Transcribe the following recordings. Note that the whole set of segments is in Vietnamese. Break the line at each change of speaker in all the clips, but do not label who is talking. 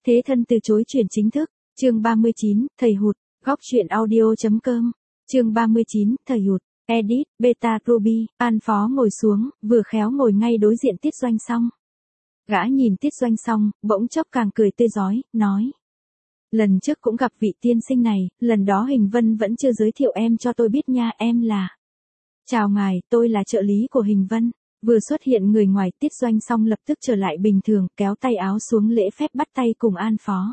Thế thân từ chối chuyển chính thức. Chương 39, thầy hụt. Góc truyện audio.com. Chương 39, thầy hụt. Edit, Beta Ruby. An Phó ngồi xuống, vừa khéo ngồi ngay đối diện Tiết Doanh Song. Gã nhìn Tiết Doanh Song, bỗng chốc càng cười tươi rói, nói. Lần trước cũng gặp vị tiên sinh này, lần đó Hình Vân vẫn chưa giới thiệu em cho tôi biết nha, em là. Chào ngài, tôi là trợ lý của Hình Vân. Vừa xuất hiện người ngoài, Tiết Doanh Song lập tức trở lại bình thường, kéo tay áo xuống lễ phép bắt tay cùng An Phó.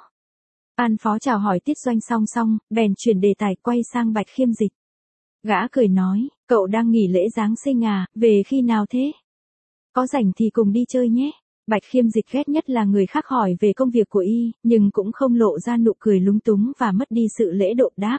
An Phó chào hỏi Tiết Doanh Song xong, bèn chuyển đề tài quay sang Bạch Khiêm Dịch. Gã cười nói, cậu đang nghỉ lễ Giáng sinh à, về khi nào thế? Có rảnh thì cùng đi chơi nhé. Bạch Khiêm Dịch ghét nhất là người khác hỏi về công việc của y, nhưng cũng không lộ ra nụ cười lúng túng và mất đi sự lễ độ đáp.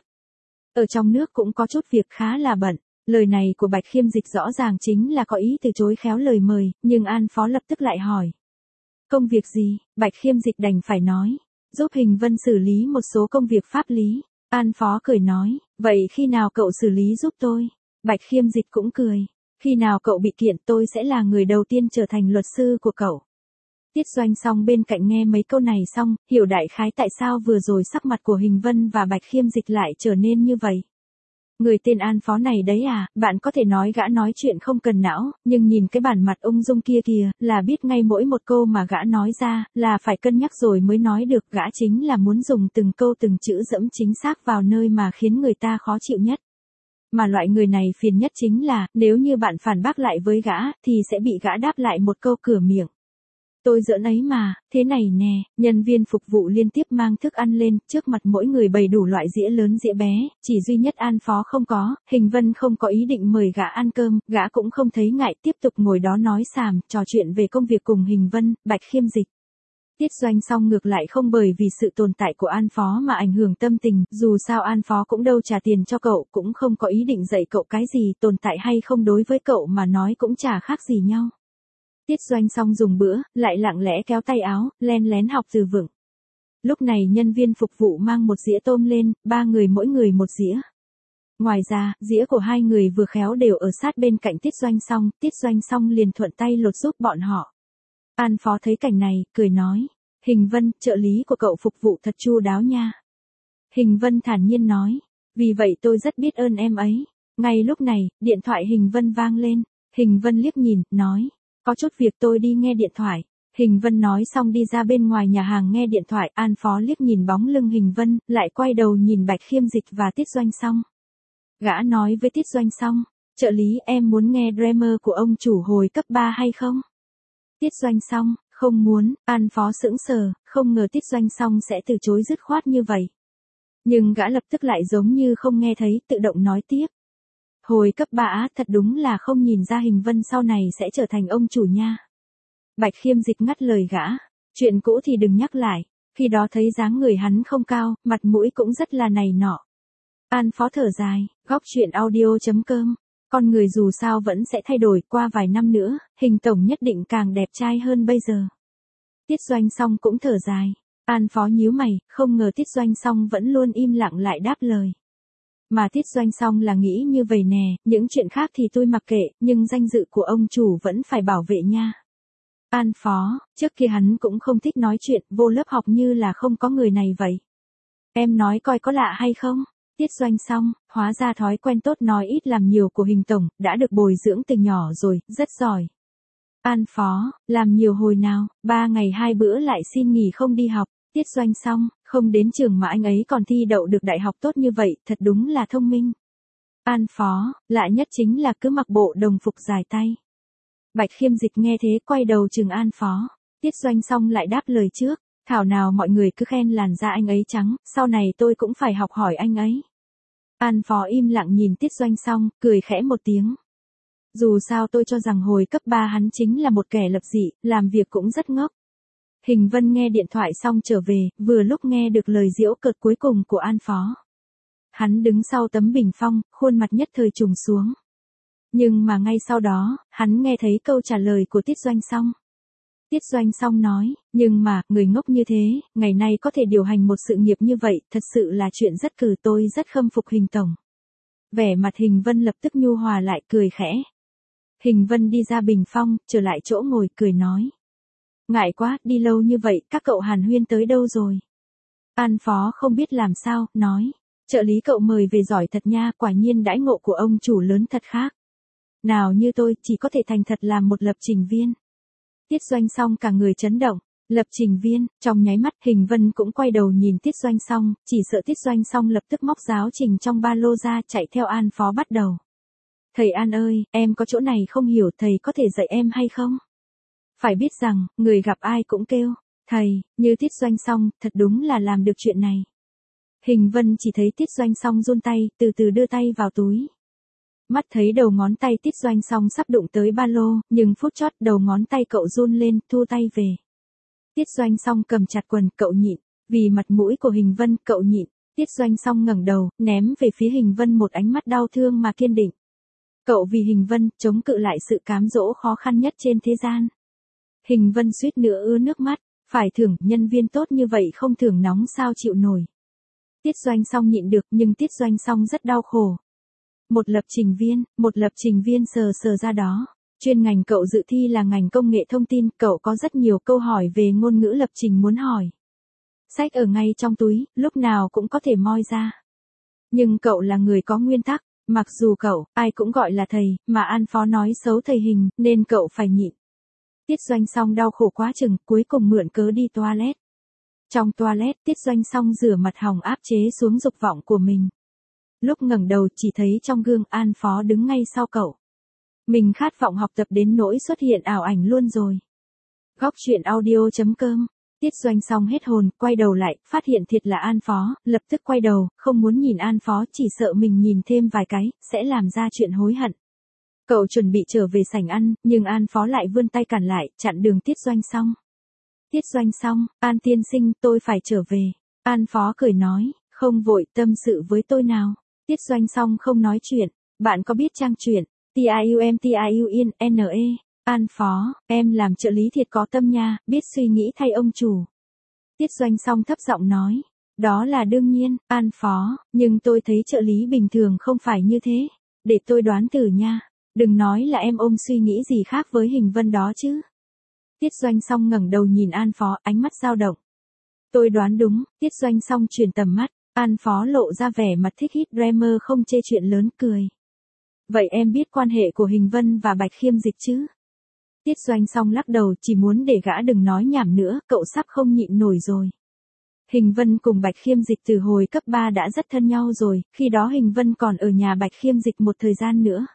Ở trong nước cũng có chút việc khá là bận. Lời này của Bạch Khiêm Dịch rõ ràng chính là có ý từ chối khéo lời mời, nhưng An Phó lập tức lại hỏi. Công việc gì? Bạch Khiêm Dịch đành phải nói. Giúp Hình Vân xử lý một số công việc pháp lý. An Phó cười nói, vậy khi nào cậu xử lý giúp tôi? Bạch Khiêm Dịch cũng cười. Khi nào cậu bị kiện tôi sẽ là người đầu tiên trở thành luật sư của cậu. Tiết Doanh Song bên cạnh nghe mấy câu này xong, hiểu đại khái tại sao vừa rồi sắc mặt của Hình Vân và Bạch Khiêm Dịch lại trở nên như vậy. Người tên An Phó này đấy à, bạn có thể nói gã nói chuyện không cần não, nhưng nhìn cái bản mặt ung dung kia kìa, là biết ngay mỗi một câu mà gã nói ra, là phải cân nhắc rồi mới nói được, gã chính là muốn dùng từng câu từng chữ dẫm chính xác vào nơi mà khiến người ta khó chịu nhất. Mà loại người này phiền nhất chính là, nếu như bạn phản bác lại với gã, thì sẽ bị gã đáp lại một câu cửa miệng. Tôi giỡn ấy mà, thế này nè, nhân viên phục vụ liên tiếp mang thức ăn lên, trước mặt mỗi người bày đủ loại dĩa lớn dĩa bé, chỉ duy nhất An Phó không có, Hình Vân không có ý định mời gã ăn cơm, gã cũng không thấy ngại tiếp tục ngồi đó nói xàm, trò chuyện về công việc cùng Hình Vân, Bạch Khiêm Dịch. Tiết Doanh Song ngược lại không bởi vì sự tồn tại của An Phó mà ảnh hưởng tâm tình, dù sao An Phó cũng đâu trả tiền cho cậu, cũng không có ý định dạy cậu cái gì, tồn tại hay không đối với cậu mà nói cũng chả khác gì nhau. Tiết Doanh Song dùng bữa, lại lặng lẽ kéo tay áo, len lén học từ vựng. Lúc này nhân viên phục vụ mang một dĩa tôm lên, 3 người mỗi người một dĩa. Ngoài ra, dĩa của 2 người vừa khéo đều ở sát bên cạnh Tiết Doanh Song liền thuận tay lột giúp bọn họ. An Phó thấy cảnh này, cười nói, Hình Vân, trợ lý của cậu phục vụ thật chu đáo nha. Hình Vân thản nhiên nói, vì vậy tôi rất biết ơn em ấy. Ngay lúc này, điện thoại Hình Vân vang lên, Hình Vân liếc nhìn, nói. Có chút việc tôi đi nghe điện thoại. Hình Vân nói xong đi ra bên ngoài nhà hàng nghe điện thoại. An Phó liếc nhìn bóng lưng Hình Vân, lại quay đầu nhìn Bạch Khiêm Dịch và Tiết Doanh Song. Gã nói với Tiết Doanh Song, trợ lý em muốn nghe Dreamer của ông chủ hồi cấp 3 hay không? Tiết Doanh Song, không muốn. An Phó sững sờ, không ngờ Tiết Doanh Song sẽ từ chối dứt khoát như vậy. Nhưng gã lập tức lại giống như không nghe thấy, tự động nói tiếp. Hồi cấp 3 thật đúng là không nhìn ra Hình Vân sau này sẽ trở thành ông chủ nha. Bạch Khiêm Dịch ngắt lời gã. Chuyện cũ thì đừng nhắc lại. Khi đó thấy dáng người hắn không cao, mặt mũi cũng rất là này nọ. An Phó thở dài, góc truyện audio.com. Con người dù sao vẫn sẽ thay đổi, qua vài năm nữa, Hình tổng nhất định càng đẹp trai hơn bây giờ. Tiết Doanh Song cũng thở dài. An Phó nhíu mày, không ngờ Tiết Doanh Song vẫn luôn im lặng lại đáp lời. Mà Tiết Doanh Song là nghĩ như vậy nè, những chuyện khác thì tôi mặc kệ, nhưng danh dự của ông chủ vẫn phải bảo vệ nha. An Phó, trước kia hắn cũng không thích nói chuyện, vô lớp học như là không có người này vậy. Em nói coi có lạ hay không? Tiết Doanh Song, hóa ra thói quen tốt nói ít làm nhiều của Hình tổng, đã được bồi dưỡng từ nhỏ rồi, rất giỏi. An Phó, làm nhiều hồi nào, 3 ngày 2 bữa lại xin nghỉ không đi học. Tiết Doanh Song, không đến trường mà anh ấy còn thi đậu được đại học tốt như vậy, thật đúng là thông minh. An Phó, lạ nhất chính là cứ mặc bộ đồng phục dài tay. Bạch Khiêm Dịch nghe thế quay đầu chừng An Phó. Tiết Doanh Song lại đáp lời trước, thảo nào mọi người cứ khen làn da anh ấy trắng, sau này tôi cũng phải học hỏi anh ấy. An Phó im lặng nhìn Tiết Doanh Song, cười khẽ một tiếng. Dù sao tôi cho rằng hồi cấp 3 hắn chính là một kẻ lập dị, làm việc cũng rất ngốc. Hình Vân nghe điện thoại xong trở về, vừa lúc nghe được lời giễu cợt cuối cùng của An Phó. Hắn đứng sau tấm bình phong, khuôn mặt nhất thời trùng xuống. Nhưng mà ngay sau đó, hắn nghe thấy câu trả lời của Tiết Doanh Song. Tiết Doanh Song nói, nhưng mà, người ngốc như thế, ngày nay có thể điều hành một sự nghiệp như vậy, thật sự là chuyện rất cừ, tôi rất khâm phục Hình tổng. Vẻ mặt Hình Vân lập tức nhu hòa lại, cười khẽ. Hình Vân đi ra bình phong, trở lại chỗ ngồi, cười nói. Ngại quá, đi lâu như vậy, các cậu hàn huyên tới đâu rồi? An Phó không biết làm sao, nói. Trợ lý cậu mời về giỏi thật nha, quả nhiên đãi ngộ của ông chủ lớn thật khác. Nào như tôi, chỉ có thể thành thật làm một lập trình viên. Tiết Doanh Song cả người chấn động. Lập trình viên, trong nháy mắt Hình Vân cũng quay đầu nhìn Tiết Doanh Song, chỉ sợ Tiết Doanh Song lập tức móc giáo trình trong ba lô ra chạy theo An Phó bắt đầu. Thầy An ơi, em có chỗ này không hiểu, thầy có thể dạy em hay không? Phải biết rằng, người gặp ai cũng kêu, thầy, như Tiết Doanh Song, thật đúng là làm được chuyện này. Hình Vân chỉ thấy Tiết Doanh Song run tay, từ từ đưa tay vào túi. Mắt thấy đầu ngón tay Tiết Doanh Song sắp đụng tới ba lô, nhưng phút chót đầu ngón tay cậu run lên, thu tay về. Tiết Doanh Song cầm chặt quần, cậu nhịn, vì mặt mũi của Hình Vân, cậu nhịn. Tiết Doanh Song ngẩng đầu, ném về phía Hình Vân một ánh mắt đau thương mà kiên định. Cậu vì Hình Vân, chống cự lại sự cám dỗ khó khăn nhất trên thế gian. Hình Vân suýt nữa ứa nước mắt, phải thưởng, nhân viên tốt như vậy không thưởng nóng sao chịu nổi. Tiết Doanh Song nhịn được, nhưng Tiết Doanh Song rất đau khổ. Một lập trình viên sờ sờ ra đó. Chuyên ngành cậu dự thi là ngành công nghệ thông tin, cậu có rất nhiều câu hỏi về ngôn ngữ lập trình muốn hỏi. Sách ở ngay trong túi, lúc nào cũng có thể moi ra. Nhưng cậu là người có nguyên tắc, mặc dù cậu, ai cũng gọi là thầy, mà An Phó nói xấu thầy Hình, nên cậu phải nhịn. Tiết Doanh Song đau khổ quá chừng, cuối cùng mượn cớ đi toilet. Trong toilet, Tiết Doanh Song rửa mặt hồng áp chế xuống dục vọng của mình. Lúc ngẩng đầu chỉ thấy trong gương An Phó đứng ngay sau cậu. Mình khát vọng học tập đến nỗi xuất hiện ảo ảnh luôn rồi. Góc truyện audio.com. Tiết Doanh Song hết hồn, quay đầu lại, phát hiện thiệt là An Phó, lập tức quay đầu, không muốn nhìn An Phó, chỉ sợ mình nhìn thêm vài cái, sẽ làm ra chuyện hối hận. Cậu chuẩn bị trở về sảnh ăn, nhưng An Phó lại vươn tay cản lại, chặn đường Tiết Doanh Song. Tiết Doanh Song, An tiên sinh, tôi phải trở về. An Phó cười nói, không vội, tâm sự với tôi nào. Tiết Doanh Song không nói chuyện, bạn có biết trang truyện TIUMTIUNNE, An Phó, em làm trợ lý thiệt có tâm nha, biết suy nghĩ thay ông chủ. Tiết Doanh Song thấp giọng nói, đó là đương nhiên, An Phó, nhưng tôi thấy trợ lý bình thường không phải như thế. Để tôi đoán thử nha, đừng nói là em ôm suy nghĩ gì khác với Hình Vân đó chứ. Tiết Doanh Song ngẩng đầu nhìn An Phó, ánh mắt dao động. Tôi đoán đúng, Tiết Doanh Song chuyển tầm mắt, An Phó lộ ra vẻ mặt thích hít Dreamer không chê chuyện lớn cười. Vậy em biết quan hệ của Hình Vân và Bạch Khiêm Dịch chứ? Tiết Doanh Song lắc đầu, chỉ muốn để gã đừng nói nhảm nữa, cậu sắp không nhịn nổi rồi. Hình Vân cùng Bạch Khiêm Dịch từ hồi cấp 3 đã rất thân nhau rồi, khi đó Hình Vân còn ở nhà Bạch Khiêm Dịch một thời gian nữa.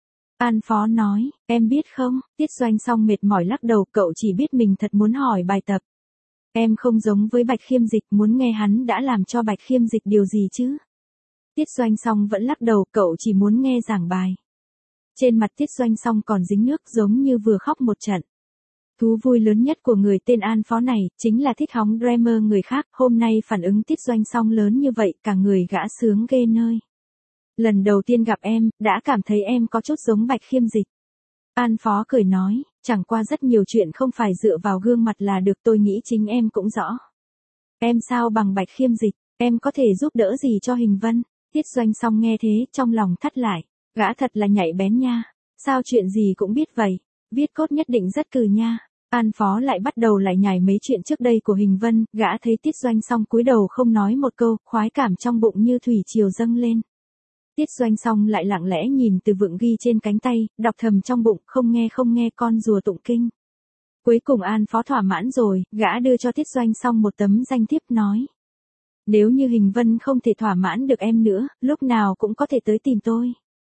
An Phó nói, em biết không, Tiết Doanh Song mệt mỏi lắc đầu, cậu chỉ biết mình thật muốn hỏi bài tập. Em không giống với Bạch Khiêm Dịch, muốn nghe hắn đã làm cho Bạch Khiêm Dịch điều gì chứ? Tiết Doanh Song vẫn lắc đầu, cậu chỉ muốn nghe giảng bài. Trên mặt Tiết Doanh Song còn dính nước giống như vừa khóc một trận. Thú vui lớn nhất của người tên An Phó này, chính là thích hóng Dreamer người khác, hôm nay phản ứng Tiết Doanh Song lớn như vậy, cả người gã sướng ghê nơi. Lần đầu tiên gặp em, đã cảm thấy em có chút giống Bạch Khiêm Dịch. An Phó cười nói, chẳng qua rất nhiều chuyện không phải dựa vào gương mặt là được, tôi nghĩ chính em cũng rõ. Em sao bằng Bạch Khiêm Dịch, em có thể giúp đỡ gì cho Hình Vân? Tiết Doanh Song nghe thế, trong lòng thắt lại, gã thật là nhạy bén nha, sao chuyện gì cũng biết vậy, viết code nhất định rất cừ nha. An Phó lại bắt đầu lại nhảy mấy chuyện trước đây của Hình Vân, gã thấy Tiết Doanh Song cúi đầu không nói một câu, khoái cảm trong bụng như thủy triều dâng lên. Tiết Doanh Song lại lặng lẽ nhìn từ vựng ghi trên cánh tay, đọc thầm trong bụng, không nghe con rùa tụng kinh. Cuối cùng An Phó thỏa mãn rồi, gã đưa cho Tiết Doanh Song một tấm danh thiếp nói. Nếu như Hình Vân không thể thỏa mãn được em nữa, lúc nào cũng có thể tới tìm tôi.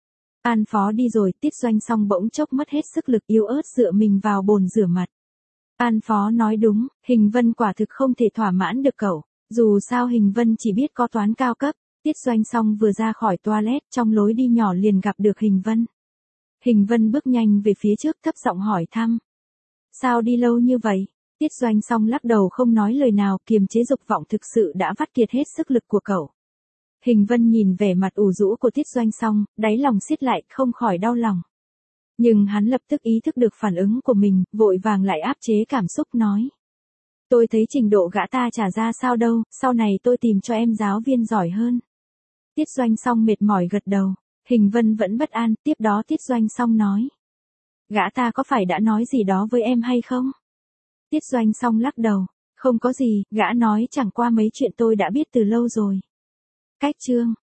An Phó đi rồi, Tiết Doanh Song bỗng chốc mất hết sức lực, yếu ớt dựa mình vào bồn rửa mặt. An Phó nói đúng, Hình Vân quả thực không thể thỏa mãn được cậu, dù sao Hình Vân chỉ biết có toán cao cấp. Tiết Doanh Song vừa ra khỏi toilet, trong lối đi nhỏ liền gặp được Hình Vân. Hình Vân bước nhanh về phía trước, thấp giọng hỏi thăm. Sao đi lâu như vậy? Tiết Doanh Song lắc đầu không nói lời nào, kiềm chế dục vọng thực sự đã vắt kiệt hết sức lực của cậu. Hình Vân nhìn vẻ mặt ủ rũ của Tiết Doanh Song, đáy lòng siết lại, không khỏi đau lòng. Nhưng hắn lập tức ý thức được phản ứng của mình, vội vàng lại áp chế cảm xúc nói. Tôi thấy trình độ gã ta trả ra sao đâu, sau này tôi tìm cho em giáo viên giỏi hơn. Tiết Doanh Song mệt mỏi gật đầu, Hình Vân vẫn bất an, tiếp đó Tiết Doanh Song nói. Gã ta có phải đã nói gì đó với em hay không? Tiết Doanh xong lắc đầu. Không có gì, gã nói chẳng qua mấy chuyện tôi đã biết từ lâu rồi. Cách chương.